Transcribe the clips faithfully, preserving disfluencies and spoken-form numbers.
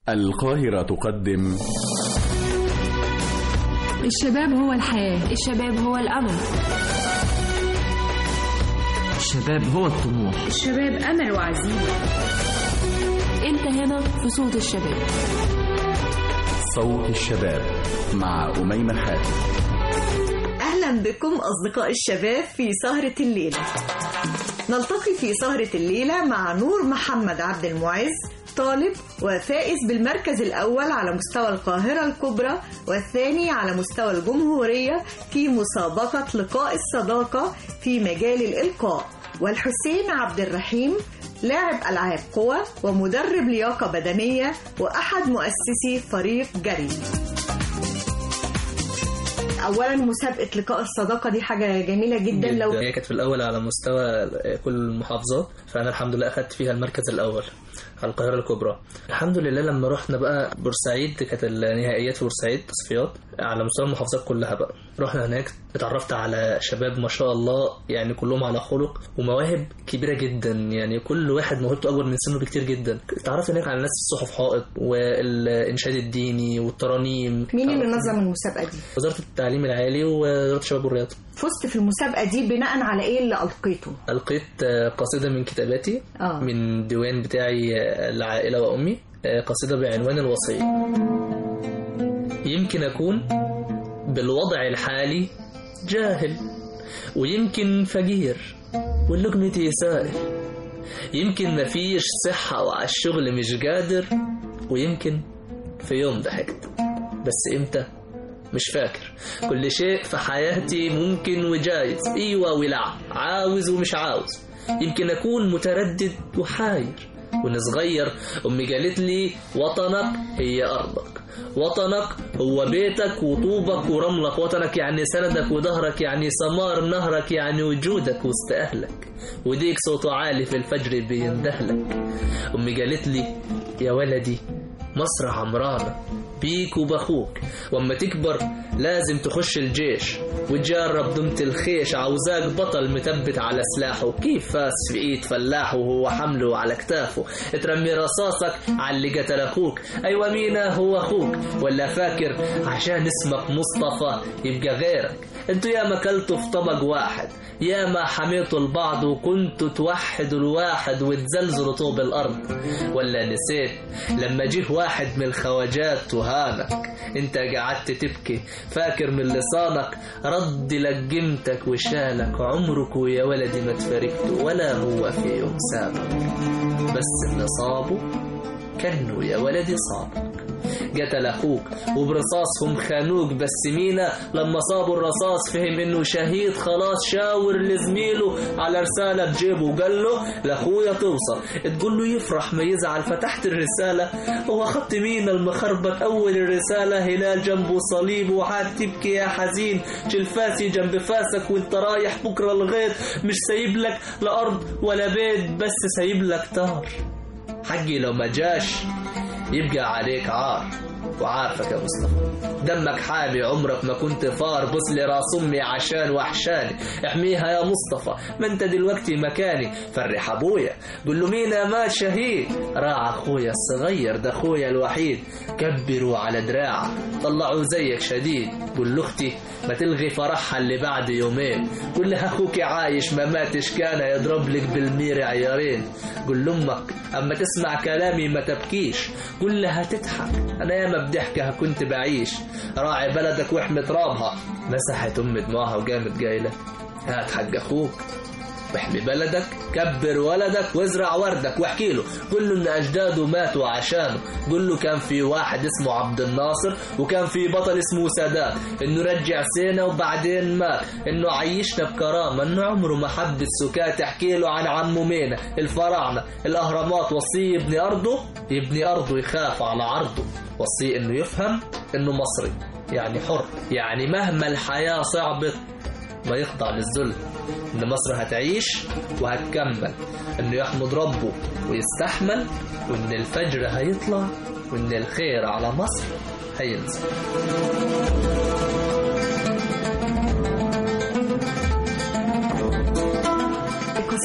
القاهرة تقدم الشباب هو الحياة، الشباب هو الأمل، الشباب هو الطموح، الشباب أمل وعزيمة. أنت هنا في صوت الشباب. صوت الشباب مع أميمة حاتم. أهلا بكم أصدقاء الشباب في سهرة الليلة. نلتقي في سهرة الليلة مع نور محمد عبد المعز، طالب وفائز بالمركز الأول على مستوى القاهرة الكبرى والثاني على مستوى الجمهورية في مسابقة لقاء الصداقة في مجال الإلقاء، والحسين عبد الرحيم لاعب ألعاب قوى ومدرب لياقة بدنية وأحد مؤسسي فريق جري. اولا مسابقه لقاء الصداقه دي حاجه جميله جدا. جداً. لو هي كانت في الاول على مستوى كل المحافظات، فانا الحمد لله اخدت فيها المركز الاول على القاهره الكبرى. الحمد لله لما رحنا بقى بورسعيد، كانت النهائيات في بورسعيد تصفيات على مستوى المحافظات كلها بقى. رحنا هناك اتعرفت على شباب ما شاء الله، يعني كلهم على خلق ومواهب كبيره جدا، يعني كل واحد موهبته اكبر من سنه بكتير جدا. اتعرفت هناك على ناس الصحف حائط والانشاد الديني والترانيم. مين اللي نظم المسابقه دي؟ وزاره التعليم العالي ووزاره الشباب والرياضه. فزت في المسابقه دي بناء على ايه اللي القيته؟ القيت قصيده من كتاباتي آه. من ديوان بتاعي العائله وامي، قصيده بعنوان الوصيه. يمكن اكون بالوضع الحالي جاهل، ويمكن فقير ولقمتي سائل، يمكن مفيش صحة وعلى الشغل مش قادر، ويمكن في يوم ضحكت بس امتى مش فاكر. كل شيء في حياتي ممكن وجايز، ايوه ولا عاوز ومش عاوز. يمكن اكون متردد وحاير، وانا صغير امي قالت لي وطنك هي ارضك، وطنك هو بيتك وطوبك ورملك، وطنك يعني سندك وظهرك، يعني سمار نهرك، يعني وجودك وسط أهلك، وديك صوته عالي في الفجر بيندهلك. أمي قالت لي يا ولدي مصر عمرانة بيك وبخوك، واما تكبر لازم تخش الجيش وتجرب دمت الخيش، عاوزاك بطل متبت على سلاحه، كيف فاس في ايد فلاح وهو حمله على كتافه، ترمي رصاصك على اللي قتل اخوك. ايوه مينا هو اخوك، ولا فاكر عشان اسمك مصطفى يبقى غيرك؟ انتوا يا ما كلتوا في طبق واحد، يا ما حميتوا البعض وكنتوا توحدوا الواحد وتزلزلوا طوب الارض، ولا نسيت لما جه واحد من الخواجات تهانك انت قعدت تبكي، فاكر من لسانك رد لك قيمتك وشالك عمرك، ويا ولدي ما تفارقته ولا هو في يوم سابك، بس اللي صابه كانه يا ولدي صابك. قتل اخوك وبرصاصهم خانوك، بس مينا لما صابوا الرصاص فهم انه شهيد خلاص، شاور لزميله على رسالة بجيبه وقال له لاخويا توصل تقول له يفرح ما يزعل. فتحت الرسالة هو خط مينا المخربط، اول الرسالة هلال جنبه صليب، وعاد تبكي يا حزين شيل فاسي جنب فاسك وانت رايح بكرة الغيط، مش سايب لك لا ارض ولا بيت بس سايب لك طار، حقي لو ما جاش يبقى عليك عار. وعارفك يا مصطفى دمك حامي عمرك ما كنت فار، بص لي راس امي عشان وحشاني، احميها يا مصطفى ما انت دلوقتي مكاني، فرح ابويا قول له مينا مات شهيد، راع اخويا الصغير ده اخويا الوحيد، كبروا على دراعه طلعوا زيك شديد، قول له اختي ما تلغي فرحها اللي بعد يومين، قول لها اخوك عايش ما ماتش كان يضرب لك بالمير عيارين، قول لامك اما تسمع كلامي ما تبكيش، قول لها تضحك انا ياما بضحكها كنت بعيش، راعي بلدك واحمي ترابها. مسحت ام دموعها وقامت قايله هات حق اخوك واحمي بلدك، كبر ولدك وازرع وردك، واحكي له قول له ان اجداده ماتوا عشانه، قول له كان في واحد اسمه عبد الناصر وكان في بطل اسمه سادات، انه رجع سينا وبعدين مات، انه عيشنا بكرامه، انه عمره ما حب السكات، احكي له عن عمه مينا الفراعنه الاهرامات، وصي يبني ارضه يبني ارضه يخاف على عرضه، وصي انه يفهم انه مصري يعني حر، يعني مهما الحياه صعبت ما يخضع للذل، ان مصر هتعيش وهتكمل، انه يحمد ربه ويستحمل، وان الفجر هيطلع، وان الخير على مصر هينزل.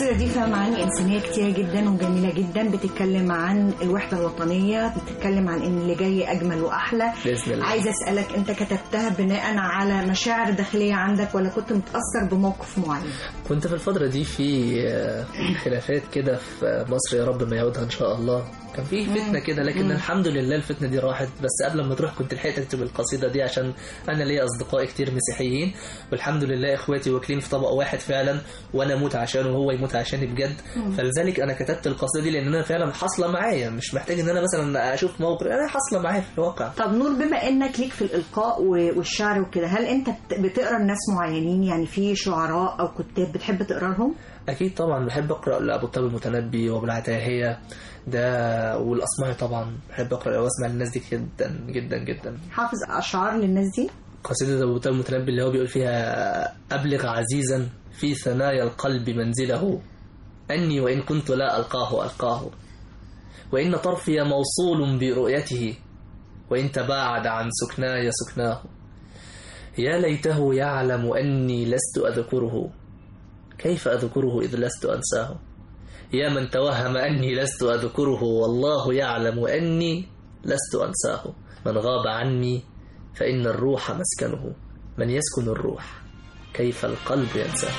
القصيدة دي فيها معاني إنسانية كتيرة جدا وجميلة جدا، بتتكلم عن الوحدة الوطنية، بتتكلم عن إن اللي جاي أجمل وأحلى. عايزة أسألك، أنت كتبتها بناء على مشاعر داخلية عندك ولا كنت متأثر بموقف معين؟ كنت في الفترة دي في خلافات كده في مصر، يا رب ما يعودها إن شاء الله. كان في فتنة كده، لكن مم. الحمد لله الفتنة دي راحت. بس قبل ما تروح كنت لحقت أكتب القصيدة دي عشان أنا ليا أصدقائي كتير مسيحيين، والحمد لله إخواتي واكلين في طبق واحد فعلا، وأنا أموت عشانه وهو يموت عشاني بجد. مم. فلذلك أنا كتبت القصيدة دي لأن أنا فعلا حاصلة معايا، مش محتاج إن أنا مثلا أشوف موقف، أنا حاصلة معايا في الواقع. طب نور، بما إنك ليك في الإلقاء والشعر وكده، هل أنت بتقرأ الناس معينين؟ يعني في شعراء أو كتاب بتحب تقرأ لهم؟ أكيد طبعا، بحب أقرأ لأبو الطيب المتنبي وأبو العتاهية ده، والأصمعي طبعا بحب أقرأ وأسمع للناس دي جدا جدا جدا. حافظ أشعار للناس دي؟ قصيدة أبو الطيب المتنبي اللي هو بيقول فيها: أبلغ عزيزا في ثنايا القلب منزله، أني وإن كنت لا ألقاه ألقاه، وإن طرفي موصول برؤيته، وإن تباعد عن سكناي سكناه، يا ليته يعلم أني لست أذكره، كيف أذكره إذ لست أنساه، يا من توهم أني لست أذكره، والله يعلم أني لست أنساه، من غاب عني فإن الروح مسكنه، من يسكن الروح كيف القلب ينساه.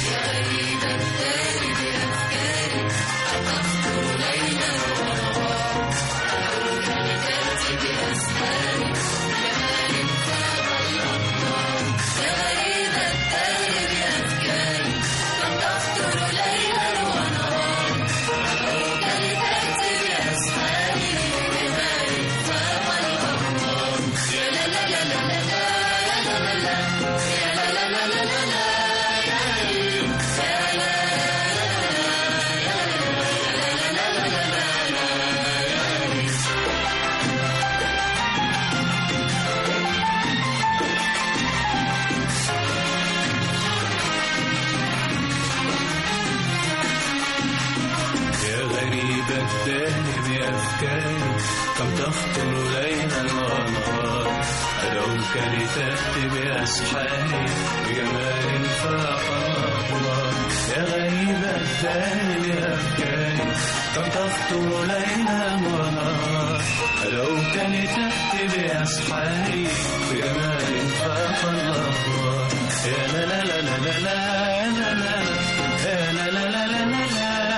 كم تخطر ليلا ونهار، أدعوك لتأتي بأسحاري بجمال فاق الله، يا غريب الدار بأفكاري، كم تخطر ليلا ونهار، أدعوك لتأتي بأسحاري بجمال فاق الله، يا لا لا لا لا لا لا لا لا لا لا لا لا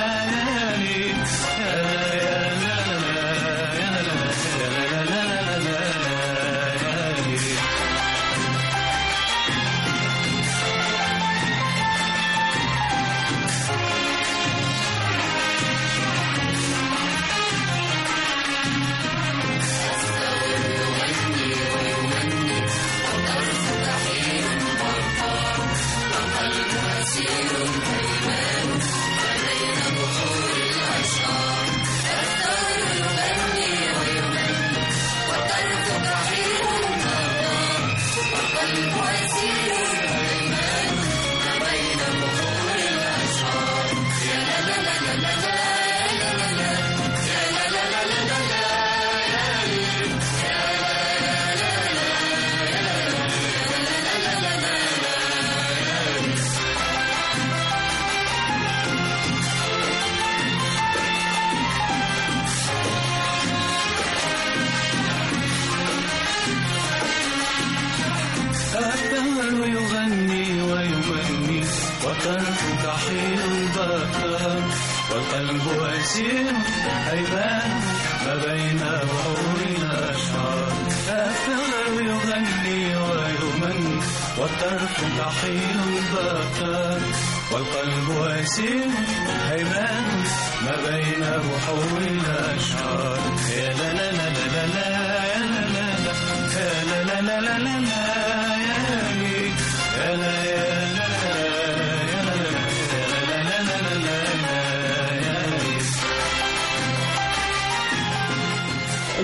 والقلب أسير هيبان ما بين بحور الأشعار، الثغر يغني ويمني والطرف كحيل بكار، والقلب أسير هيبان ما بين بحور الأشعار، يا لا لا لا لا لا يا لا لا لا لا لا لا يا لا يا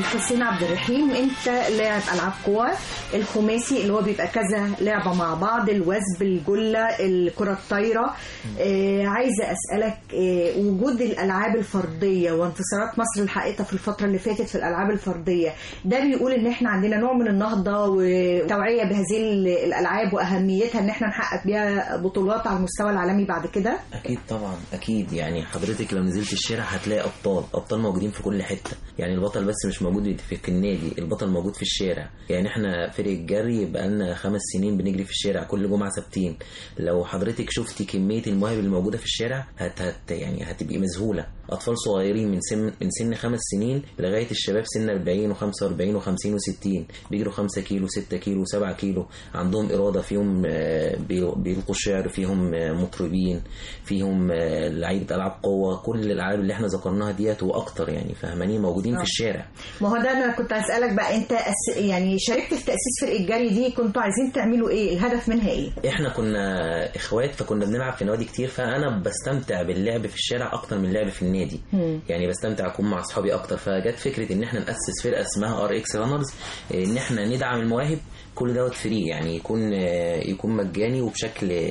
حسين عبد الرحيم، انت لاعب العاب قوى، الخماسي اللي هو بيبقى كذا لعبه مع بعض، الوثب، الجله، الكره الطايره. آه عايزه اسالك آه وجود الالعاب الفرديه وانتصارات مصر الحقيقه في الفتره اللي فاتت في الالعاب الفرديه، ده بيقول ان احنا عندنا نوع من النهضه وتوعيه بهذه الالعاب واهميتها ان احنا نحقق بيها بطولات على المستوى العالمي بعد كده؟ اكيد طبعا اكيد. يعني حضرتك لو نزلت الشارع هتلاقي ابطال ابطال موجودين في كل حته. يعني البطل بس مش موجود في النادي، البطل موجود في الشارع. يعني احنا فريق الجري بقالنا خمس سنين بنجري في الشارع كل جمعه سبتين. لو حضرتك شفتي كميه المواهب اللي موجوده في الشارع هت, هت يعني هتبقي مذهوله. اطفال صغيرين من سن من سن خمس سنين لغايه الشباب سن أربعين وخمسة وأربعين وخمسين وستين بيجروا خمسة كيلو ستة كيلو سبعة كيلو. عندهم اراده، فيهم بيلقوا شعر، فيهم مطربين، فيهم لعيبه العاب قوه. كل الالعاب اللي احنا ذكرناها ديت واكتر يعني فهمانين موجودين أوه. في الشارع. ما هو ده انا كنت اسالك بقى، انت أس... يعني شاركت في تاسيس فرقه الجري دي، كنتوا عايزين تعملوا ايه؟ الهدف منها ايه؟ احنا كنا اخوات فكنا بنلعب في نوادي كتير، فانا بستمتع باللعب في الشارع اكتر من اللعب في النادي. م. يعني بستمتع اكون مع اصحابي اكتر. فجت فكره ان احنا ناسس فرقه اسمها ار اكس رانرز، ان احنا ندعم المواهب. كل دوت فري، يعني يكون يكون مجاني وبشكل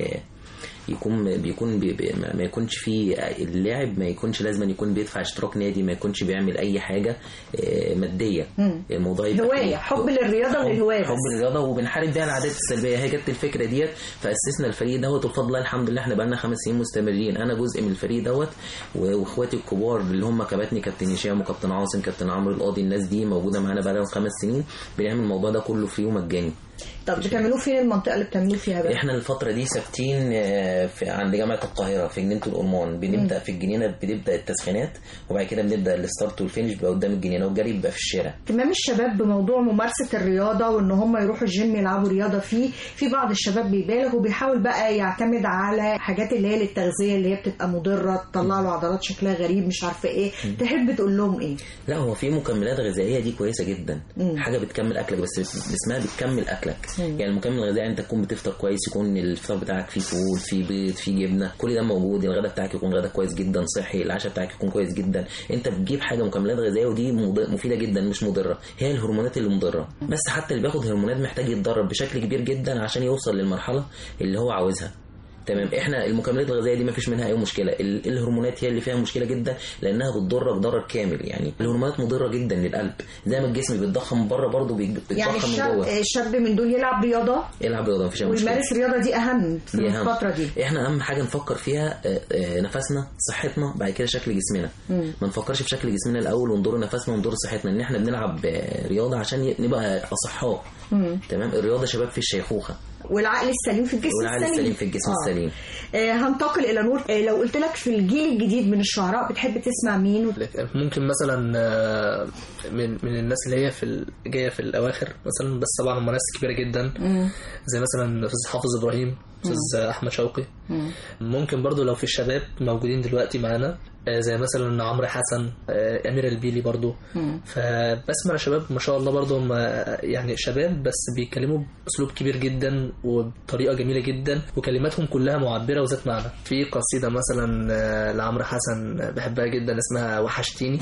يكون بيكون بي بي ما يكونش فيه اللاعب ما يكونش لازم يكون بيدفع اشتراك نادي، ما يكونش بيعمل اي حاجه ماديه. الموضوع هوايه، حب للرياضه والهوايه، حب للرياضه وبنحارب بيها العادات السلبيه. هي جت الفكره ديت فاسسنا الفريق دوت، وبفضل الله الحمد لله احنا بقى لنا خمس سنين مستمرين. انا جزء من الفريق دوت، واخواتي الكبار اللي هم كباتني كابتن هشام وكابتن عاصم كابتن عمرو القاضي، الناس دي موجوده معانا بقى لهم خمس سنين بنعمل الموضوع ده كله فري ومجاني. طب بتعملوه فين المنطقه اللي بتعملوه فيها بقى؟ احنا الفتره دي ثابتين في عند جامعه القاهره في جنينه الأرمان. بنبدا م. في الجنينه بنبدا التسخينات، وبعد كده بنبدا الستارت والفينش بيبقى قدام الجنينه، والجري بيبقى في الشارع. اهتمام الشباب بموضوع ممارسه الرياضه وان هم يروحوا الجيم يلعبوا رياضه فيه، في بعض الشباب بيبالغ وبيحاول بقى يعتمد على حاجات اللي هي للتغذيه اللي هي بتبقى مضره، تطلع له عضلات شكلها غريب مش عارفه ايه. م. تحب تقول لهم ايه؟ لا هو في مكملات غذائيه دي كويسه جدا. م. حاجه بتكمل اكلك، بس اسمها بتكمل اكلك. م. يعني المكمل الغذائي انت تكون بتفطر كويس، يكون الفطار بتاعك فيه فول، فيه بيض، فيه جبنه، كل ده موجود. الغداء بتاعك يكون غداء كويس جدا صحي، العشاء بتاعك يكون كويس جدا. انت بتجيب حاجه مكملات غذائيه ودي مفيده جدا مش مضره. هي الهرمونات اللي مضره، بس حتى اللي بياخد هرمونات محتاج يتدرب بشكل كبير جدا عشان يوصل للمرحله اللي هو عاوزها. تمام. احنا المكملات الغذائيه دي ما فيش منها اي مشكله. الهرمونات هي اللي فيها مشكله جدا لانها بتضرك ضرر كامل. يعني الهرمونات مضره جدا للقلب، زي ما الجسم بيتضخم من بره برضه بيتضخم يعني من جوه. يعني الشاب من دول يلعب رياضه يلعب رياضه مفيش مشكله، ويمارس رياضه. دي اهم في دي الفتره دي. احنا اهم حاجه نفكر فيها نفسنا، صحتنا، بعد كده شكل جسمنا. م. ما نفكرش في شكل جسمنا الاول ونضر نفسنا ونضر صحتنا. ان احنا بنلعب رياضه عشان نبقى اصحاء. تمام. الرياضه شباب في الشيخوخه، والعقل السليم في الجسم والعقل السليم. السليم في الجسم آه. السليم. آه هنتقل الى نور. آه لو قلت لك في الجيل الجديد من الشعراء بتحب تسمع مين؟ ممكن مثلا من من الناس اللي هي في جايه في الاواخر مثلا، بس طبعا هم ناس كبيره جدا. م. زي مثلا استاذ حافظ ابراهيم، استاذ احمد شوقي. م. ممكن برضو لو في الشباب موجودين دلوقتي معانا زي مثلا عمرو حسن، امير البيلي برضو. م. فبسمع شباب ما شاء الله برضو هم يعني شباب بس بيتكلموا باسلوب كبير جدا وبطريقه جميله جدا، وكلماتهم كلها معبره وذات معنى. في قصيده مثلا لعمرو حسن بحبها جدا اسمها وحشتيني.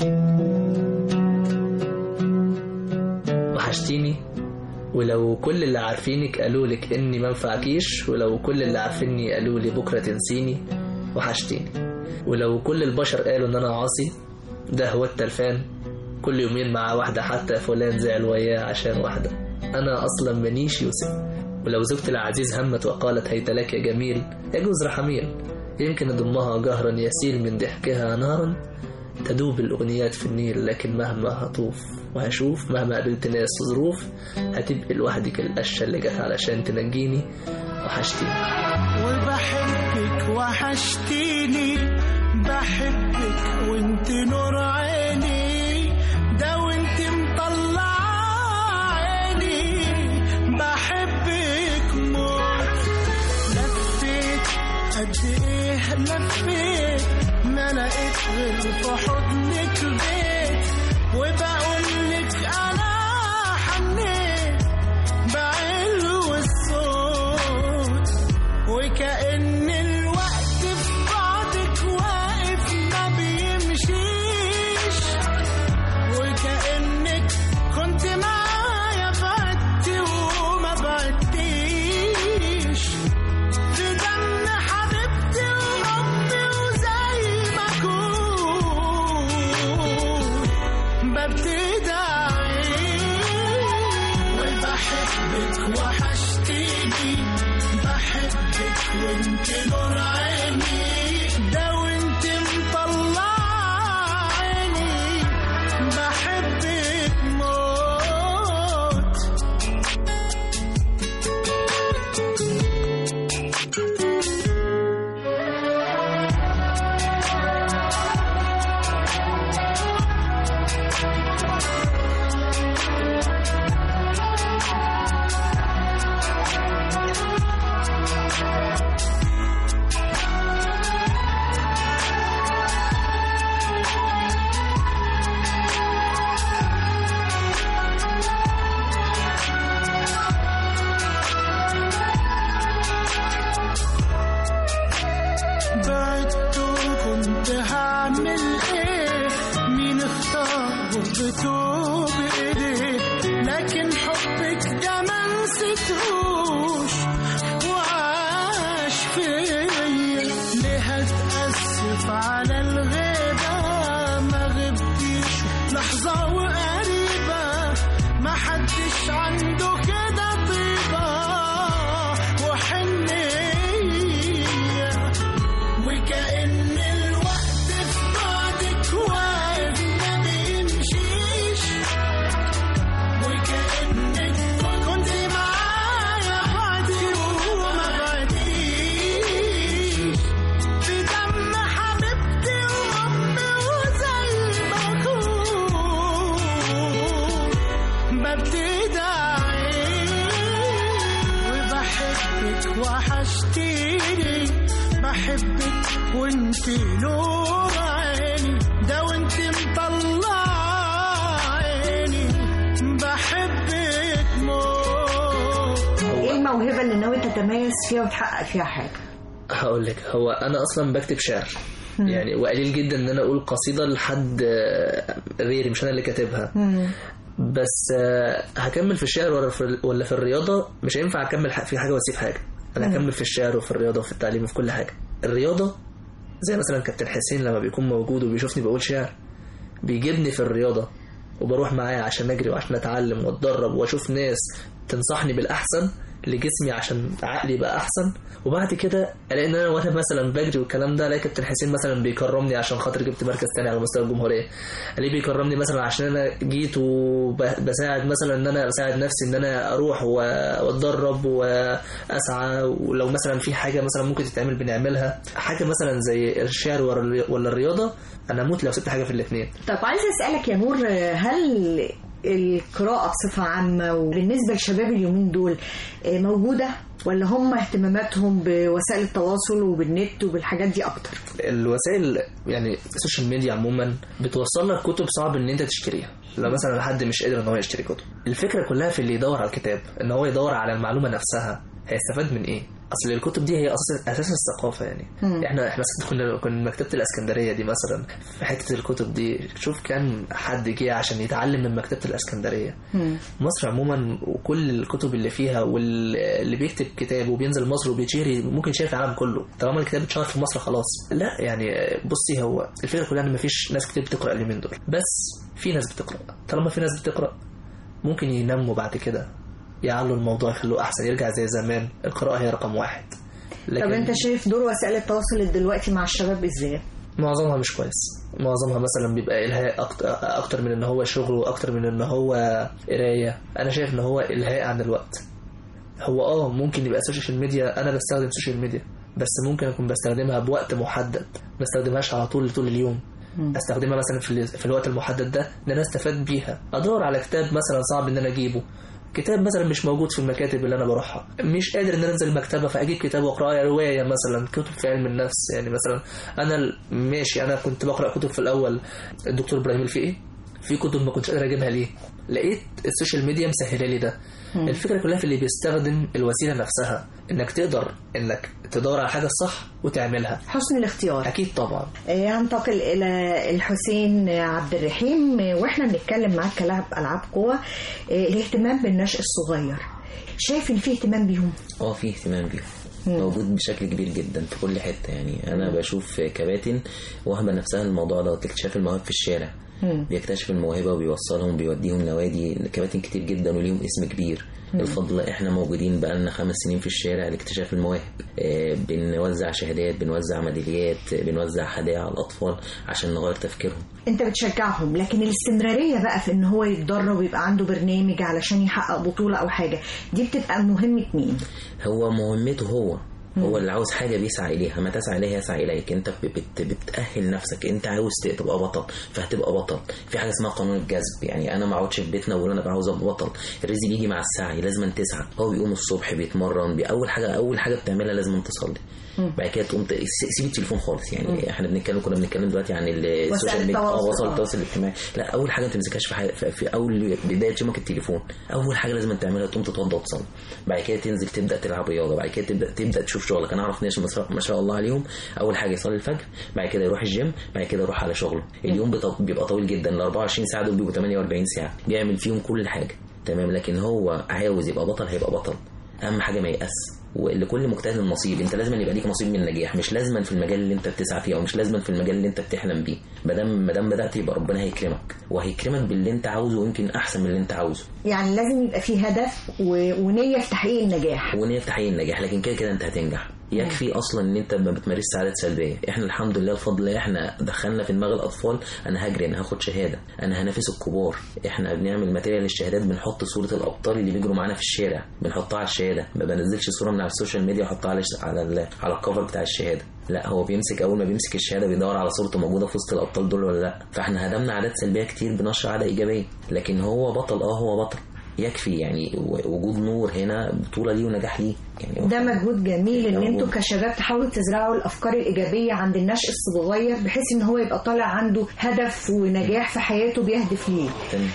وحشتيني ولو كل اللي عارفينك قالوا لك اني ما انفعكيش، ولو كل اللي عارفيني قالوا لي بكره تنسيني. وحشتيني ولو كل البشر قالوا ان انا عاصي، ده هو التلفان كل يومين مع واحده، حتى فلان زعل وياه عشان واحده، انا اصلا منيش يوسف. ولو زوجتي العزيز همت وقالت هيت لك يا جميل، يجوز رحميل يمكن اضمها جهرا يسيل من ضحكها نارا، تدوب الاغنيات في النيل، لكن مهما هطوف وهشوف، مهما قابلت ناس وظروف، هتبقي لوحدك القشه اللي جت علشان تنجيني. وحشتيني وبحبك وحشتيني، بحبك وانت نور عيني، ده وانت مطلع عيني، بحبك موت. لفيت قد ايه لفيت، ما لقيت غير في حضنك بيت، وبقولك انا حنيت بعلو الصوت، وكأن الوقت في بعدك واقف ما بيمشيش، وكأنك بحبك وحشتيني بحبك وانت نور عيني ده وانت مطلع عيني بحبك موت بتوب ايديه لكن حبك ده ما نسيتهوش وعاش فيا ليه هتأسف على الغيبة ما غبتيش لحظة وقريبة ما حدش عنده كده طيبة وحنية وكأن الوقت في بعدك واقف ما بيمشيش وكأنك كنت معايا بعدي وما بعديش في دم حبيبتي وأمي وزي ما أكون ببتدي أعيش وبحبك وحشتيني بحبك وانت نور عيني ده وانت مطلع عيني بحبك موت. ايه الموهبة اللي ناوي تتميز فيها وتحقق فيها حاجة؟ هقول لك هو انا اصلا بكتب شعر يعني وقليل جدا ان انا اقول قصيدة لحد غيري مش انا اللي كاتبها بس هكمل في الشعر ولا في ولا في الرياضة مش هينفع اكمل في حاجة واسيب حاجة. انا هكمل في الشعر وفي الرياضة وفي التعليم وفي كل حاجة. الرياضة زي مثلا كابتن حسين لما بيكون موجود وبيشوفني بقول شعر بيجيبني في الرياضة وبروح معاه عشان اجري وعشان اتعلم واتدرب واشوف ناس تنصحني بالاحسن لجسمي عشان عقلي يبقى احسن وبعد كده الاقي ان انا وانا مثلا بجري والكلام ده الاقي كابتن حسين مثلا بيكرمني عشان خاطر جبت مركز تاني على مستوى الجمهوريه. الاقيه بيكرمني مثلا عشان انا جيت وبساعد مثلا ان انا بساعد نفسي ان انا اروح واتدرب واسعى ولو مثلا في حاجه مثلا ممكن تتعمل بنعملها. حاجه مثلا زي الشعر ولا الرياضه انا اموت لو سبت حاجه في الاثنين. طب عايزه اسالك يا نور هل القراءة بصفة عامة وبالنسبة للشباب اليومين دول موجودة ولا هم اهتماماتهم بوسائل التواصل وبالنت وبالحاجات دي أكتر؟ الوسائل يعني السوشيال ميديا عموما بتوصل لك كتب صعب ان انت تشتريها لو مثلا حد مش قادر ان هو يشتري كتب. الفكرة كلها في اللي يدور على الكتاب ان هو يدور على المعلومة نفسها هيستفاد من ايه. اصل الكتب دي هي اساس اساس الثقافه يعني مم. احنا احنا كنا كنا مكتبه الاسكندريه دي مثلا في حته الكتب دي شوف كان حد جه عشان يتعلم من مكتبه الاسكندريه. مم. مصر عموما وكل الكتب اللي فيها واللي بيكتب كتاب وبينزل مصر وبيتشهر ممكن يشهر في العالم كله. طالما الكتاب اتشهر في مصر خلاص. لا يعني بصي هو الفكره كلها ان مفيش ناس كتير بتقرا اليومين دول بس في ناس بتقرا. طالما في ناس بتقرا ممكن ينموا بعد كده يعلوا الموضوع يخلوه أحسن يرجع زي زمان. القراءة هي رقم واحد. طب أنت شايف دور وسائل التواصل دلوقتي مع الشباب إزاي؟ معظمها مش كويس. معظمها مثلا بيبقى إلهاء أكتر من إن هو شغل وأكتر من إن هو قراية. أنا شايف إن هو إلهاء عن الوقت. هو آه ممكن يبقى سوشيال ميديا. أنا بستخدم سوشيال ميديا بس ممكن أكون بستخدمها بوقت محدد ما استخدمهاش على طول طول اليوم. استخدمها مثلا في, في الوقت المحدد ده ان انا استفاد بيها. ادور على كتاب مثلا صعب ان انا اجيبه كتاب مثلا مش موجود في المكاتب اللي انا بروحها مش قادر ان انا انزل المكتبه فاجيب كتاب واقراه روايه مثلا كتب في علم النفس. يعني مثلا انا ماشي انا كنت بقرا كتب في الاول الدكتور ابراهيم الفقي في كتب ما كنتش قادر اجيبها ليه لقيت السوشيال ميديا مسهله لي ده. مم. الفكره كلها في اللي بيستخدم الوسيله نفسها انك تقدر انك تدور على حاجه صح وتعملها. حسن الاختيار اكيد طبعا. هننتقل الى الحسين عبد الرحيم واحنا بنتكلم معاك كلاعب العاب قوه الاهتمام بالنشء الصغير شايف ان في اهتمام بيهم؟ اه في اهتمام بيهم موجود بشكل كبير جدا في كل حته. يعني انا بشوف كباتن وهبه نفسها الموضوع ده اكتشاف المواهب في الشارع بيكتشف الموهبه وبيوصلهم وبيوديهم نوادي كباتن كتير جدا وليهم اسم كبير. الفضل احنا موجودين بقالنا خمس سنين في الشارع لاكتشاف المواهب. اه بنوزع شهادات، بنوزع ميداليات، بنوزع هدايا على الاطفال عشان نغير تفكيرهم. انت بتشجعهم، لكن الاستمراريه بقى في ان هو يتدرب ويبقى عنده برنامج علشان يحقق بطوله او حاجه، دي بتبقى مهمه مين؟ هو مهمته هو هو اللي عاوز حاجة بيسعى إليها، ما تسعى إليها يسعى إليك. أنت بت بتأهل نفسك، أنت عاوز تبقى بطل فهتبقى بطل. في حاجة اسمها قانون الجذب، يعني أنا ما اقعدش في بيتنا وأقول أنا عاوز أبقى بطل. الرزق بيجي مع السعي، لازم تسعى. هو بيقوم الصبح بيتمرن، أول حاجة أول حاجة بتعملها لازم تصلي، بعد كده تقوم سيب التليفون خالص. يعني مم. احنا بنتكلم كنا بنتكلم دلوقتي عن السوشيال ميديا، وسائل التواصل الاجتماعي. لا، اول حاجه ما تمسكهاش في, حاجة في اول بدايه يومك التليفون. اول حاجه لازم تعملها تقوم تتوضى وتصلي، بعد كده تنزل تبدا تلعب رياضه، بعد كده تبدا تبدا تشوف شغلك. انا اعرف ناس ما شاء الله عليهم اول حاجه يصلي الفجر، بعد كده يروح الجيم، بعد كده يروح على شغله. اليوم بيبقى طويل جدا، ال أربعة وعشرين ساعه دول بيبقوا ثمانية وأربعين ساعه بيعمل فيهم كل حاجه تمام. لكن هو عاوز يبقى بطل هيبقى بطل. اهم حاجه ما يأس، ولكل مجتهد نصيب. انت لازم يبقى ليك نصيب من النجاح، مش لازم في المجال اللي انت بتسعى فيه او مش لازم في المجال اللي انت بتحلم بيه. ما دام ما دام بدات يبقى ربنا هيكرمك وهيكرمك باللي انت عاوزه، ويمكن احسن من اللي انت عاوزه. يعني لازم يبقى فيه هدف و... ونيه في تحقيق النجاح ونيه في تحقيق النجاح. لكن كده كده انت هتنجح. يكفي اصلا ان انت ما بتمارسش عادات سلبيه. احنا الحمد لله الفضل احنا دخلنا في دماغ الاطفال انا هجري، انا هاخد شهاده، انا هنافس الكبار. احنا بنعمل ماتيريال للشهادات، بنحط صوره الابطال اللي بيجروا معانا في الشارع بنحطها على الشهاده. ما بنزلش صوره من على السوشيال ميديا واحطها على على على الكفر بتاع الشهاده. لا، هو بيمسك اول ما بيمسك الشهاده بيدور على صورته موجوده في وسط الابطال دول ولا لا. فاحنا هدمنا عادات سلبيه كتير بنشر عاده ايجابيه. لكن هو بطل، اه هو بطل. يكفي يعني وجود نور هنا بطولة ليه ونجاح ليه. يعني ده مجهود جميل ان انتوا كشباب تحاولوا تزرعوا الافكار الايجابيه عند النشء الصغير، بحيث ان هو يبقى طالع عنده هدف ونجاح في حياته بيهدف ليه.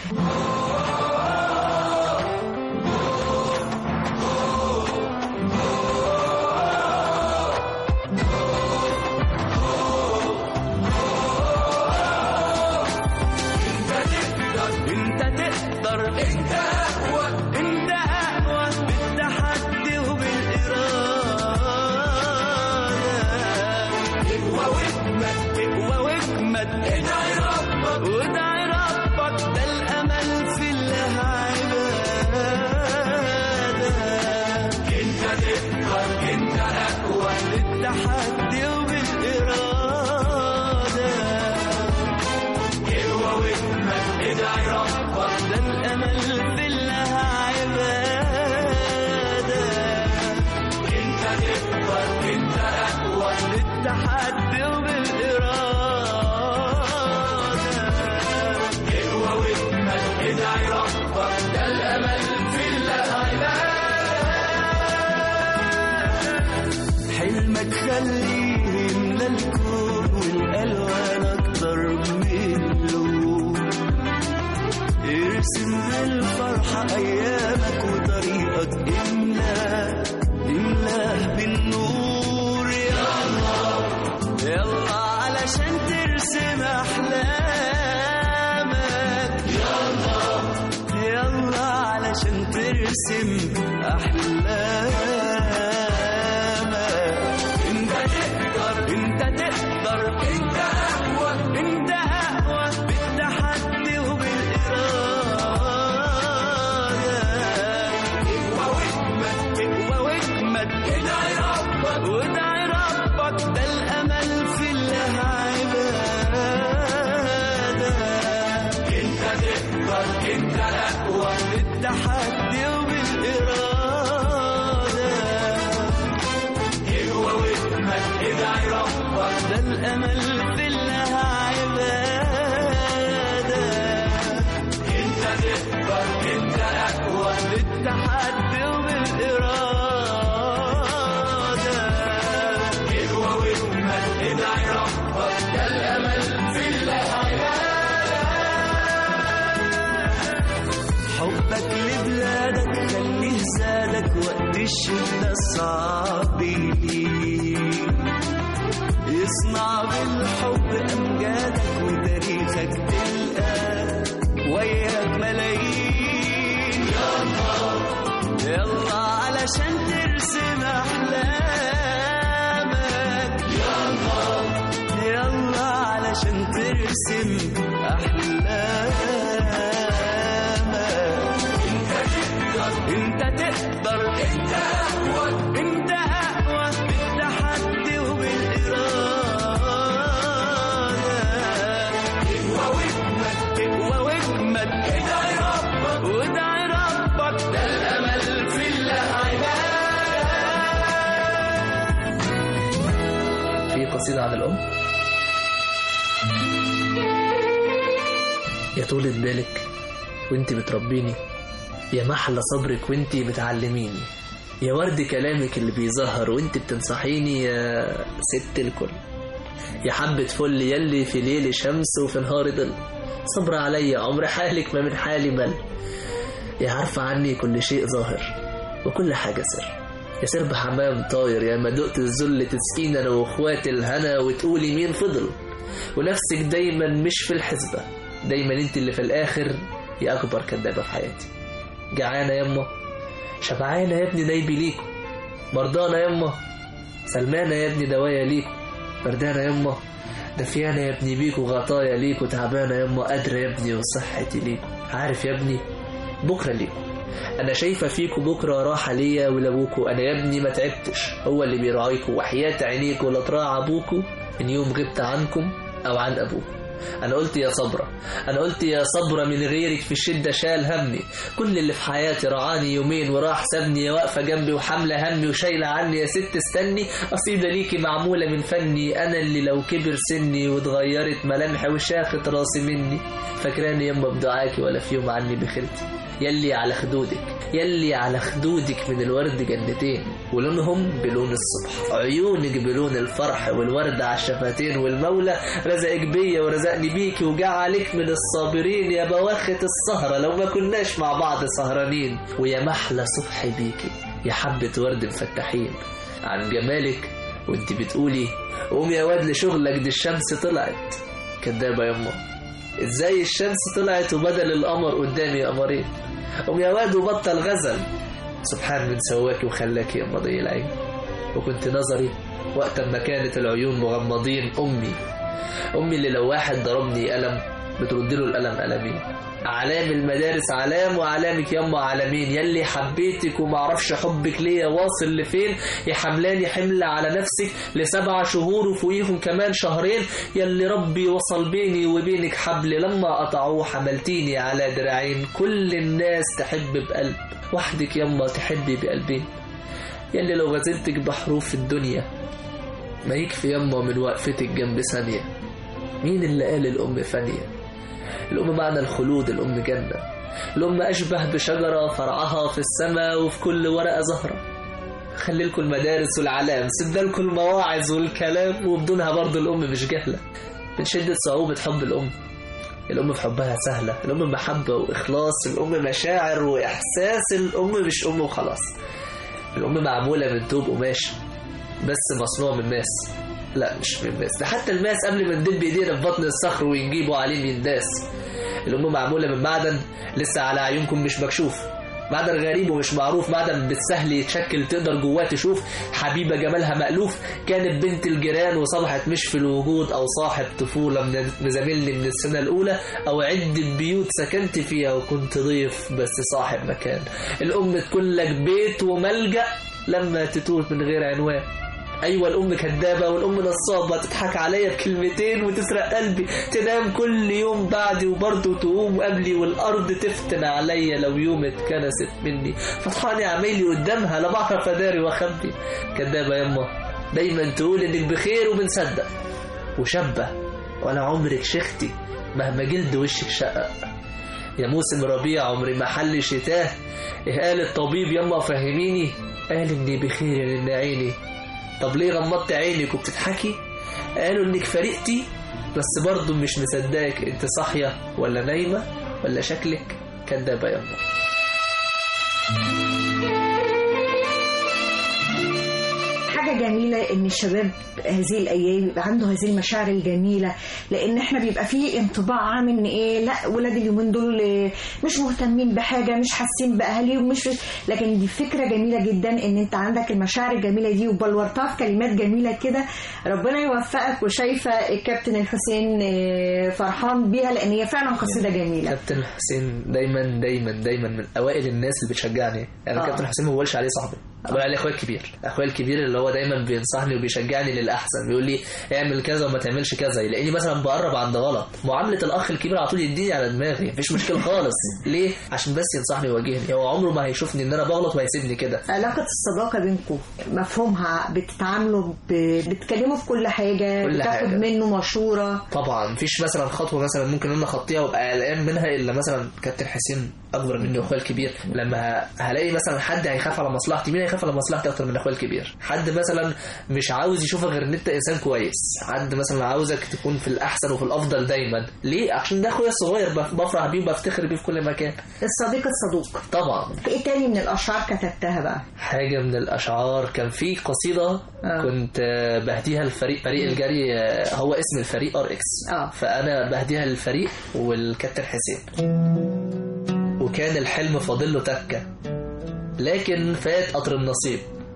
حلمك خليه يملى الكون والألوان أكتر منه، ارسم بالفرحة أيامك وطريقك املاه املاه بالنور. يلا يلا علشان ترسم أحلامك، يلا يلا علشان ترسم أحلامك. بالتحدي وبالإرادة، هو واسمك ادعي ربك، ده الأمل في الله عبادة. انت تقدر، انت أقوى، بالتحدي وبالإرادة، هو واسمك ادعي ربك، ده الأمل في الله عبادة. حبك لبلادك خليه زادك وقت الشدة الصعب، يصنع بالحب أمجادك وتاريخك تلقى وياك ملايين. يلا يلا علشان ترسم أحلامك، يلا يلا علشان ترسم أحلامك. تقدر انت اقوى انت اقوى بالتحدي وبالاراده اقوى واجمد اقوى واجمد ادعي ربك وادعي ربك ده الامل في الله عباده. في قصيدة عن الأم. يا طولة بالك وانت بتربيني، يا محلى صبرك وانت بتعلميني، يا ورد كلامك اللي بيظهر وانت بتنصحيني، يا ست الكل، يا حبة فل يلي في ليل شمس وفي نهار ظل، صبر عليا عمر حالك ما من حالي مل، يا عارفة عني كل شيء ظاهر وكل حاجة سر، يا سرب حمام طاير، يا ما دقت الذل تسكين انا واخواتي الهنا وتقولي مين فضل، ونفسك دايما مش في الحسبة، دايما انت اللي في الاخر يا اكبر كدابة في حياتي. جعانة يما شبعانة يا ابني نايبي ليكو، مرضانة يما سلمانة يا ابني دوايا ليكو، بردانة يما دفيانة يا ابني بيكو غطايا ليكو، تعبانة يما قادرة يا ابني وصحتي ليكو، عارف يا ابني بكرة ليكو، انا شايفة فيكو بكرة راحة ليا ولابوكو، انا يا ابني ما تعبتش هو اللي بيراعيكو، وحياة عينيكو لا تراعى ابوكو من يوم غبت عنكم او عن ابوكو. انا قلت يا صبرة انا قلت يا صبرة من غيرك في الشدة شال همي، كل اللي في حياتي رعاني يومين وراح سابني، يا واقفة جنبي وحاملة همي وشايلة عني، يا ست استني قصيدة ليكي معمولة من فني، انا اللي لو كبر سني واتغيرت ملامحي وشاخت راسي مني، فاكراني يما بدعاكي ولا في يوم عني بخيلتي، يلي على خدودك يلي على خدودك من الورد جنتين، ولونهم بلون الصبح، عيونك بلون الفرح والورد على الشفتين، والمولى رزقك بيا ورزقني بيكي وجعلك من الصابرين، يا بواخة السهرة لو ما كناش مع بعض سهرانين، ويا محلى صبح بيكي يا حبة ورد مفتحين، عن جمالك وانت بتقولي قوم يا واد لشغلك دي الشمس طلعت، كدابة يما ازاي الشمس طلعت وبدل القمر قدامي قمرين، قوم يا واد وبطل غزل، سبحان من سواكي وخلاكي يا مضي العين، وكنت نظري وقت ما كانت العيون مغمضين، أمي أمي اللي لو واحد ضربني قلم بتردله القلم قلمين، علام المدارس علام وعلامك يما علامين، يلي حبيتك ومعرفش حبك ليا واصل لفين، يا حملاني حمل على نفسك لسبع شهور وفوقيهم كمان شهرين، يلي ربي وصل بيني وبينك حبل لما قطعوه حملتيني على دراعين، كل الناس تحب بقلب وحدك يما تحبي بقلبين، يلي لو غزلتك بحروف الدنيا ما يكفي يما من وقفتك جنب ثانية، مين اللي قال الأم فانية؟ الأم معنى الخلود، الأم جنة، الأم أشبه بشجرة فرعها في السماء وفي كل ورقة زهرة، خليلكم المدارس والعلام سيبدالكم المواعظ والكلام، وبدونها برضو الأم مش جهلة، من شدة صعوبة حب الأم، الأم في حبها سهلة، الأم محبة وإخلاص، الأم مشاعر وإحساس، الأم مش أم وخلاص، الأم معمولة من توب قماش بس مصنوع من ماس، لا مش من ماس، ده حتى الماس قبل ما ندب ايدينا في بطن الصخر ونجيبه عليه ينداس، الأم معمولة من معدن لسه على عيونكم مش مكشوف، معدن غريب ومش معروف، معدن بالسهل يتشكل تقدر جواه تشوف، حبيبة جمالها مألوف، كانت بنت الجيران وصبحت مش في الوجود، أو صاحب طفولة مزاملني من السنة الأولى، أو عدة بيوت سكنت فيها وكنت ضيف بس صاحب مكان، الأم تكون لك بيت وملجأ لما تتوه من غير عنوان، أيوة الأم كدابة والأم نصابة، تضحك عليا بكلمتين وتسرق قلبي، تنام كل يوم بعدي وبرضه تقوم قبلي، والأرض تفتن عليا لو يوم اتكنست مني، فطحاني عميلي قدامها لا بعرف أداري وأخبي، كدابة يما دايما تقول إنك بخير وبنصدق، وشبه ولا عمرك شختي مهما جلد وشك شقق، يا موسم ربيع عمري ما حل شتاه، إيه قال الطبيب يما فهميني، قال إني بخير لأن عيني، طب ليه غمضت عينك وبتضحكي؟ قالوا انك فرقتي بس برضو مش مصدقك، انت صاحية ولا نايمة ولا شكلك كدابة يما. حاجة حاجة جميلة ان الشباب هذه الايام يبقى عنده هذه المشاعر الجميلة، لان احنا بيبقى فيه انطباع عام ان ايه، لا ولاد اليومين دول مش مهتمين بحاجة، مش حاسين باهاليهم، مش لكن دي فكرة جميلة جدا ان انت عندك المشاعر الجميلة دي وبلورتها في كلمات جميلة كده. ربنا يوفقك، وشايفة الكابتن الحسين فرحان بيها لان هي فعلا قصيدة جميلة. كابتن الحسين دايما دايما دايما من اوائل الناس اللي بتشجعني، يعني آه. كابتن الحسين ما بقولش عليه صاحبي، بقول عليه اخويا الكبير، اخويا الكبير اللي هو دايما بينصحني وبيشجعني للاحسن، بيقول لي اعمل كذا وما تعملش كذا، يلاقيني مثلا بقرب عند غلط، معامله الاخ الكبير على طول يديني على دماغي، مفيش مشكله خالص. ليه؟ عشان بس ينصحني ويواجهني، هو عمره ما هيشوفني ان انا بغلط وهيسيبني كده. علاقه الصداقه بينكم مفهومها، بتتعاملوا ب... بتتكلموا في كل حاجه، كل بتاخد حاجة. منه مشوره طبعا. مفيش مثلا خطوه مثلا ممكن انا اخطيها وابقى قلقان منها الا مثلا كابتن حسين اكبر مني واخويا الكبير، لما هلاقي مثلا حد هيخاف على مصلحتي، مين هيخاف على مصلحتي اكتر من اخويا الكبير؟ حد مثلا مش عاوز يشوفك غير ان انت انسان كويس، حد مثلا عاوزك تكون في الاحسن وفي الافضل دايما. ليه؟ عشان ده اخويا الصغير بفرح بيه وبفتخر بيه في كل مكان. الصديق الصدوق طبعا. ايه تاني من الاشعار كتبتها بقى؟ حاجه من الاشعار كان في قصيده آه. كنت بهديها للفريق، فريق الجري، هو اسم الفريق ار اكس آه. فانا بهديها للفريق والكابتن حسين. وكان الحلم فاضل له تكه، لكن فات قطر النصيب.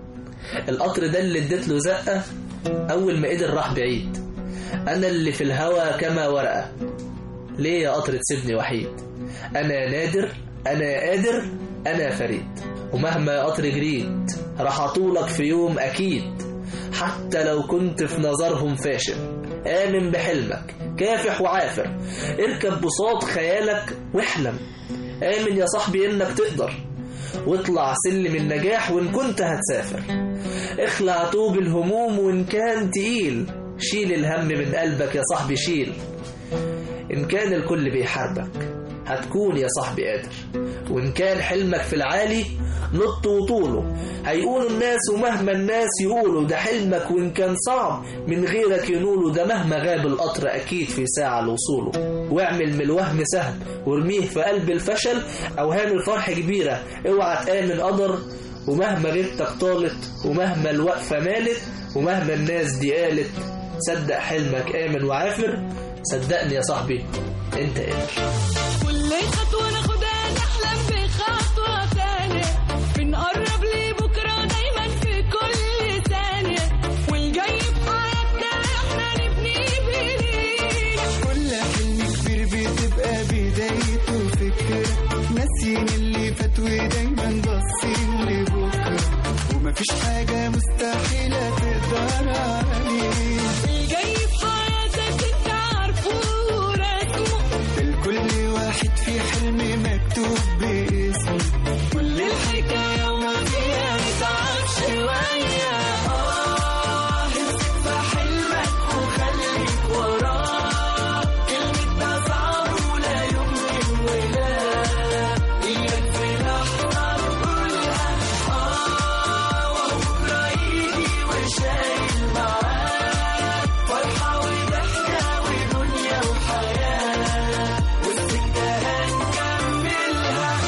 القطر ده اللي اديت له زقه، اول ما قدر راح بعيد. انا اللي في الهوى كما ورقه، ليه يا قطر تسيبني وحيد؟ انا نادر، انا قادر، انا فريد. ومهما قطر جريت راح اطولك في يوم اكيد، حتى لو كنت في نظرهم فاشل. آمن بحلمك، كافح وعافر، اركب بساط خيالك واحلم. آمن يا صاحبي انك تقدر، واطلع سلم النجاح وان كنت هتسافر. اخلع طوب الهموم وان كان تقيل، شيل الهم من قلبك يا صاحبي شيل. ان كان الكل بيحاربك هتكون يا صاحبي قادر، وان كان حلمك في العالي نط وطوله. هيقولوا الناس ومهما الناس يقولوا، ده حلمك وان كان صعب من غيرك ينوله. ده مهما غاب القطر اكيد في ساعة لوصوله. واعمل من الوهم سهم وارميه في قلب الفشل، اوهام الفرح كبيرة اوعى تآمن قدر. ومهما غيبتك طالت، ومهما الوقفة مالت، ومهما الناس دي قالت، صدق حلمك آمن وعافر. صدقني يا صاحبي انت قادر. كل خطوة ناخدها نحلم بخطوة تانية، بنقرب لبكرة دايما في كل ثانية، والجاي في حياتنا احنا نبني بإيدينا. كل حلم كبير بتبقى بدايته فكرة، ناسيين اللي فات ودايما باصين لبكرة، ومفيش حاجة مستحيلة تقدر عليها. الجاي في حياتك انت عارفه ورسمه، كل واحد في حلم مكتوب باسمه. كل الحكاية وما فيها نتعب شوية. آه امسك في حلمك وخليك وراه، كلمة ده صعب ولا يمكن ولا إياك في لحظة نقولها آه، وبكرة يجي وشايل معاه فرحة وضحكة ودنيا وحياة، والسكة هنكملها.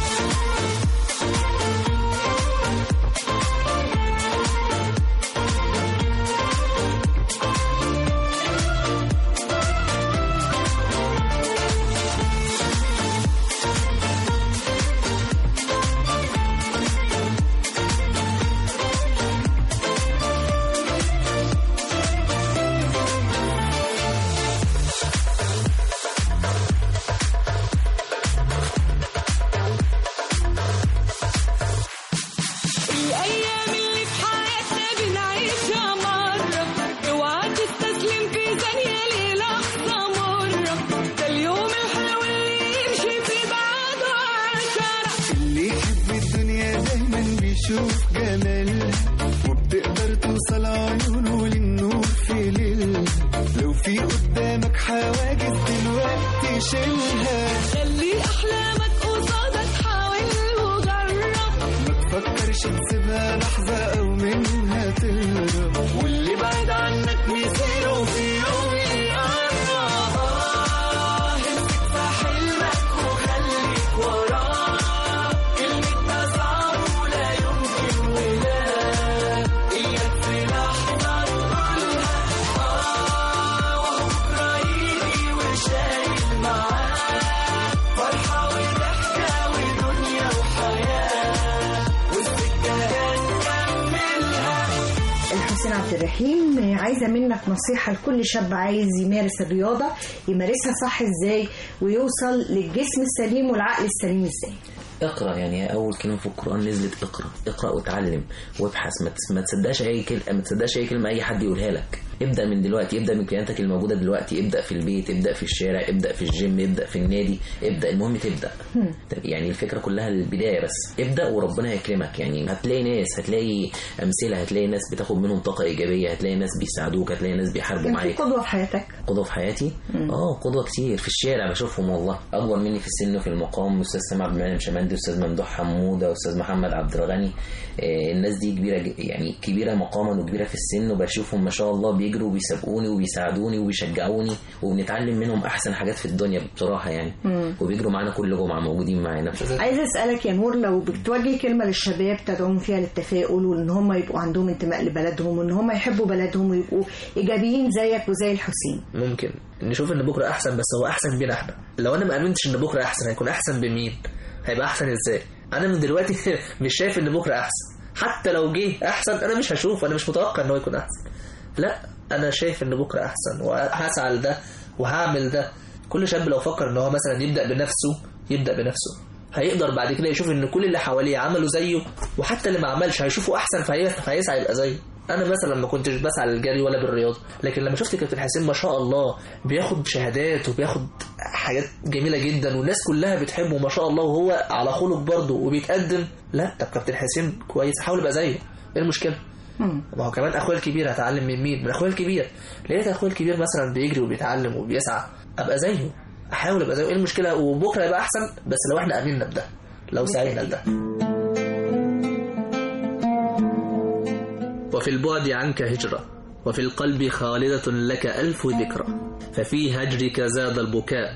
الأيام اللي في حياتنا بنعيشها مرة، اوعى تستسلم في ثانية للحظة مرة. ده اليوم الحلو اللي يمشي في بعده عشرة. اللي يحب الدنيا دايما بيشوف جمالها، وبتقدر توصل عيونه للنور في ليلها. لو في قدامك حواجز دلوقتي شيلها، خلي أحلامك قصادك حاول وجرب، ما تفكرش تسيبها لحظة أو منها تهرب. واللي بعيد عنك مصيره في يوم يقرب. آه امسك في حلمك وخليك وراه، كلمة ده صعب ولا يمكن ولا إياك في حسين عبد الرحيم، عايزة منك نصيحة لكل شاب عايز يمارس الرياضة يمارسها صح ازاي ويوصل للجسم السليم والعقل السليم ازاي؟ اقرا، يعني اول كلمه في القران نزلت اقرا اقرا وتعلم وابحث، ما تصدقش اي كلمه ما تصدقش اي كلمه اي حد يقولها لك. ابدا من دلوقتي، ابدا من كيانتك الموجوده دلوقتي، ابدا في البيت، ابدا في الشارع، ابدا في الجيم، ابدا في النادي، ابدا، المهم تبدا. يعني الفكره كلها البدايه بس، ابدا وربنا هيكرمك. يعني هتلاقي ناس، هتلاقي امثله، هتلاقي ناس بتاخد منهم طاقه ايجابيه، هتلاقي ناس بيساعدوك، هتلاقي ناس بيحاربوا معاك. قدوه في حياتك؟ قدوه في حياتي اه قدوه كتير في الشارع بشوفهم والله، اكبر مني في السن وفي المقام، استاذ سامع عبد المنعم شمندي، استاذ ممدوح حموده، استاذ محمد عبد الغني. آه الناس دي كبيره، يعني كبيره مقاما وكبيره في السن، وبشوفهم ما شاء الله بيجروا وبيسابقوني وبيساعدوني وبيشجعوني، وبنتعلم منهم احسن حاجات في الدنيا بصراحه يعني. مم. وبيجروا معانا كل جمعه، موجودين معانا. عايزه اسالك يا نور، لو بتوجه كلمه للشباب تدعوهم فيها للتفاؤل، وان هم يبقوا عندهم انتماء لبلدهم، وان هم يحبوا بلدهم ويبقوا ايجابيين زيك وزي الحسين. ممكن نشوف ان بكره احسن، بس هو احسن بينا احنا. لو انا ما امنتش ان بكره احسن، هيكون احسن بمين؟ هيبقى احسن ازاي؟ انا من دلوقتي مش شايف ان بكره احسن، حتى لو جه احسن انا مش هشوف، انا مش متوقع ان هو يكون احسن. لا، انا شايف ان بكره احسن وهسعى لده وهعمل ده. كل شاب لو فكر ان هو مثلا يبدا بنفسه، يبدا بنفسه، هيقدر بعد كده يشوف ان كل اللي حواليه عملوا زيه، وحتى اللي ما عملش هيشوفه احسن فهيسعى يبقى زيه. انا مثلا ما كنتش بسعى للجري ولا بالرياضه، لكن لما شفت كابتن حسين ما شاء الله بياخد شهادات وبياخد حاجات جميله جدا والناس كلها بتحبه ما شاء الله، وهو على خلق برضه وبيتقدم، لا طب كابتن حسين كويس، حاول ابقى زيه. ايه المشكله؟ ما هو كمان اخويا الكبير هتعلم من مين؟ من اخويا الكبير. لقيت اخويا الكبير مثلا بيجري وبيتعلم وبيسعى، ابقى زيه، احاول ابقى زيه. ايه المشكله؟ وبكره يبقى احسن، بس لو احنا امننا بده، لو سعينا لده. وفي البعد عنك هجرة، وفي القلب خالدة لك ألف ذكرى، ففي هجرك زاد البكاء،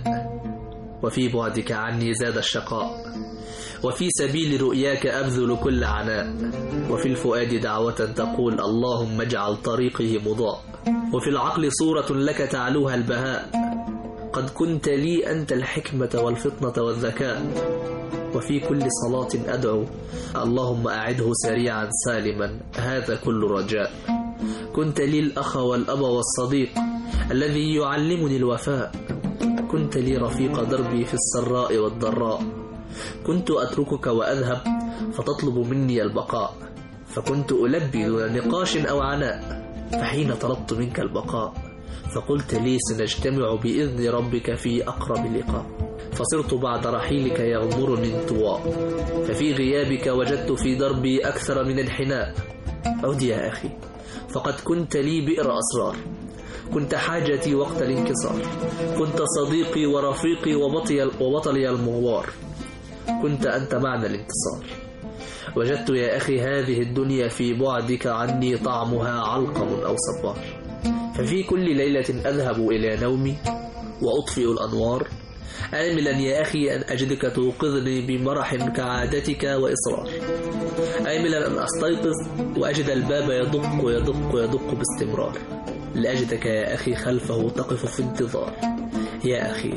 وفي بعدك عني زاد الشقاء، وفي سبيل رؤياك أبذل كل عناء، وفي الفؤاد دعوة تقول اللهم اجعل طريقه مضاء، وفي العقل صورة لك تعلوها البهاء، قد كنت لي أنت الحكمة والفطنة والذكاء، وفي كل صلاة أدعو اللهم أعده سريعا سالما، هذا كل رجاء، كنت لي الأخ والأب والصديق الذي يعلمني الوفاء، كنت لي رفيق دربي في السراء والضراء، كنت أتركك وأذهب فتطلب مني البقاء، فكنت ألبي دون نقاش أو عناء، فحين طلبت منك البقاء فقلت لي سنجتمع بإذن ربك في أقرب لقاء، فصرت بعد رحيلك يغمرني انطواء، ففي غيابك وجدت في دربي أكثر من الحناء، عد يا أخي فقد كنت لي بئر أسرار، كنت حاجتي وقت الانكسار، كنت صديقي ورفيقي وبطلي, وبطلي المغوار، كنت أنت معنى الانتصار، وجدت يا أخي هذه الدنيا في بعدك عني طعمها علقم أو صبار، ففي كل ليلة أذهب إلى نومي وأطفئ الأنوار، آملا يا أخي أن أجدك توقظني بمرح كعادتك وإصرار، آملا أن أستيقظ وأجد الباب يدق ويدق ويدق باستمرار، لأجدك يا أخي خلفه تقف في انتظار، يا أخي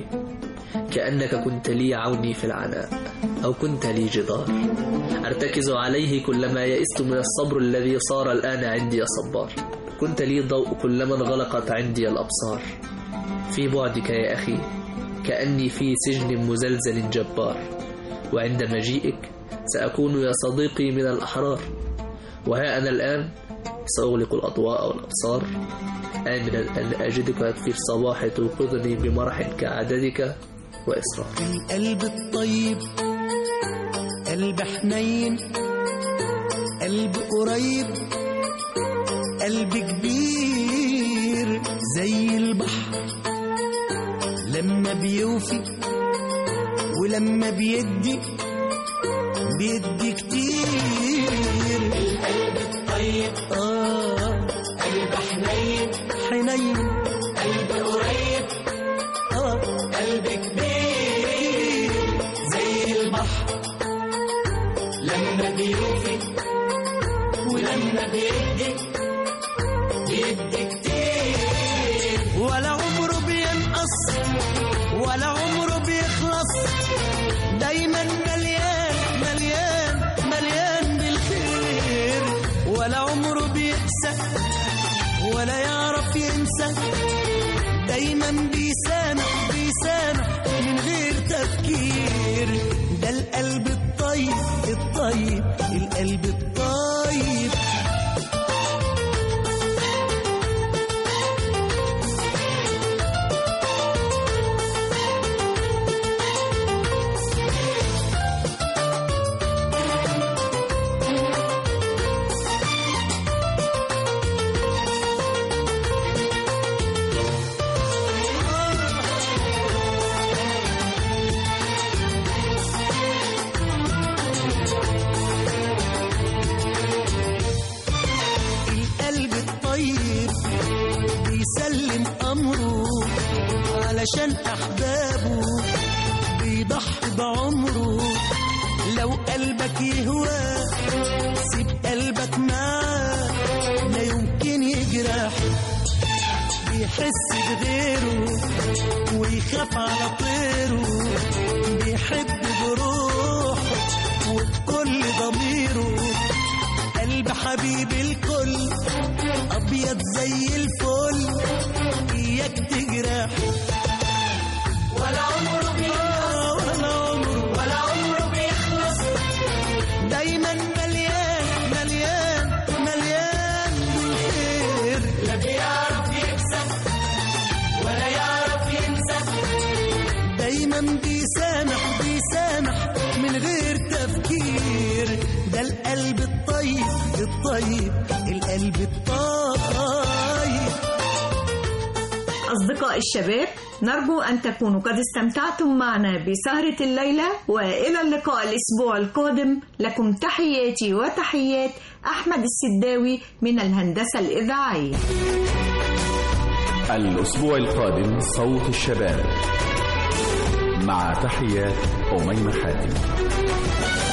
كأنك كنت لي عوني في العناء، أو كنت لي جدار أرتكز عليه كلما يئست من الصبر الذي صار الآن عندي صبار، كنت لي ضوء كلما انغلقت عندي الأبصار، في بعدك يا أخي كأني في سجن مزلزل جبار، وعند مجيئك سأكون يا صديقي من الأحرار، وها أنا الآن سأغلق الأضواء والأبصار، آمنا أن أجدك في الصباح توقظني بمرح كعادتك وإصرار. القلب الطيب قلب حنين، قلب قريب، قلب كبير زي البحر، لما بيوفي ولما بيدي بيدي كتير. القلب الطيب آه قلب حنين حنين، قلب قريب آه قلب كبير زي البحر، لما بيوفي ولما بيدي بيدي كتير، ولا عمره بينقص ولا عمره بيخلص، دايما مليان مليان مليان بالخير، ولا عمره بيقسى ينسى، دايما بيسامح بيسامح من غير تفكير. ده القلب الطيب الطيب القلب الطيب. علشان أحبابه بيضحي بعمره. لو قلبك يهوى سيب قلبك معاه، لا يمكن يجرح. بيحس بغيره ويخاف على طيره، بيحب بروحه وبكل ضميره. قلب حبيب الكل أبيض زي الفل، إياك تجرح. ولا عمره بيخلص ولا عمره ولا عمره بيخلص. دايما مليان مليان مليان بالخير. لا بيعرف يكسب ولا يعرف ينسى. دايما بيسامح بيسامح من غير تفكير. ده القلب الطيب الطيب القلب الطيب. أصدقاء الشباب، نرجو أن تكونوا قد استمتعتم معنا بسهرة الليلة، وإلى اللقاء الأسبوع القادم. لكم تحياتي وتحيات أحمد السداوي من الهندسة الإذاعية. الأسبوع القادم صوت الشباب، مع تحيات أميمة حاتم.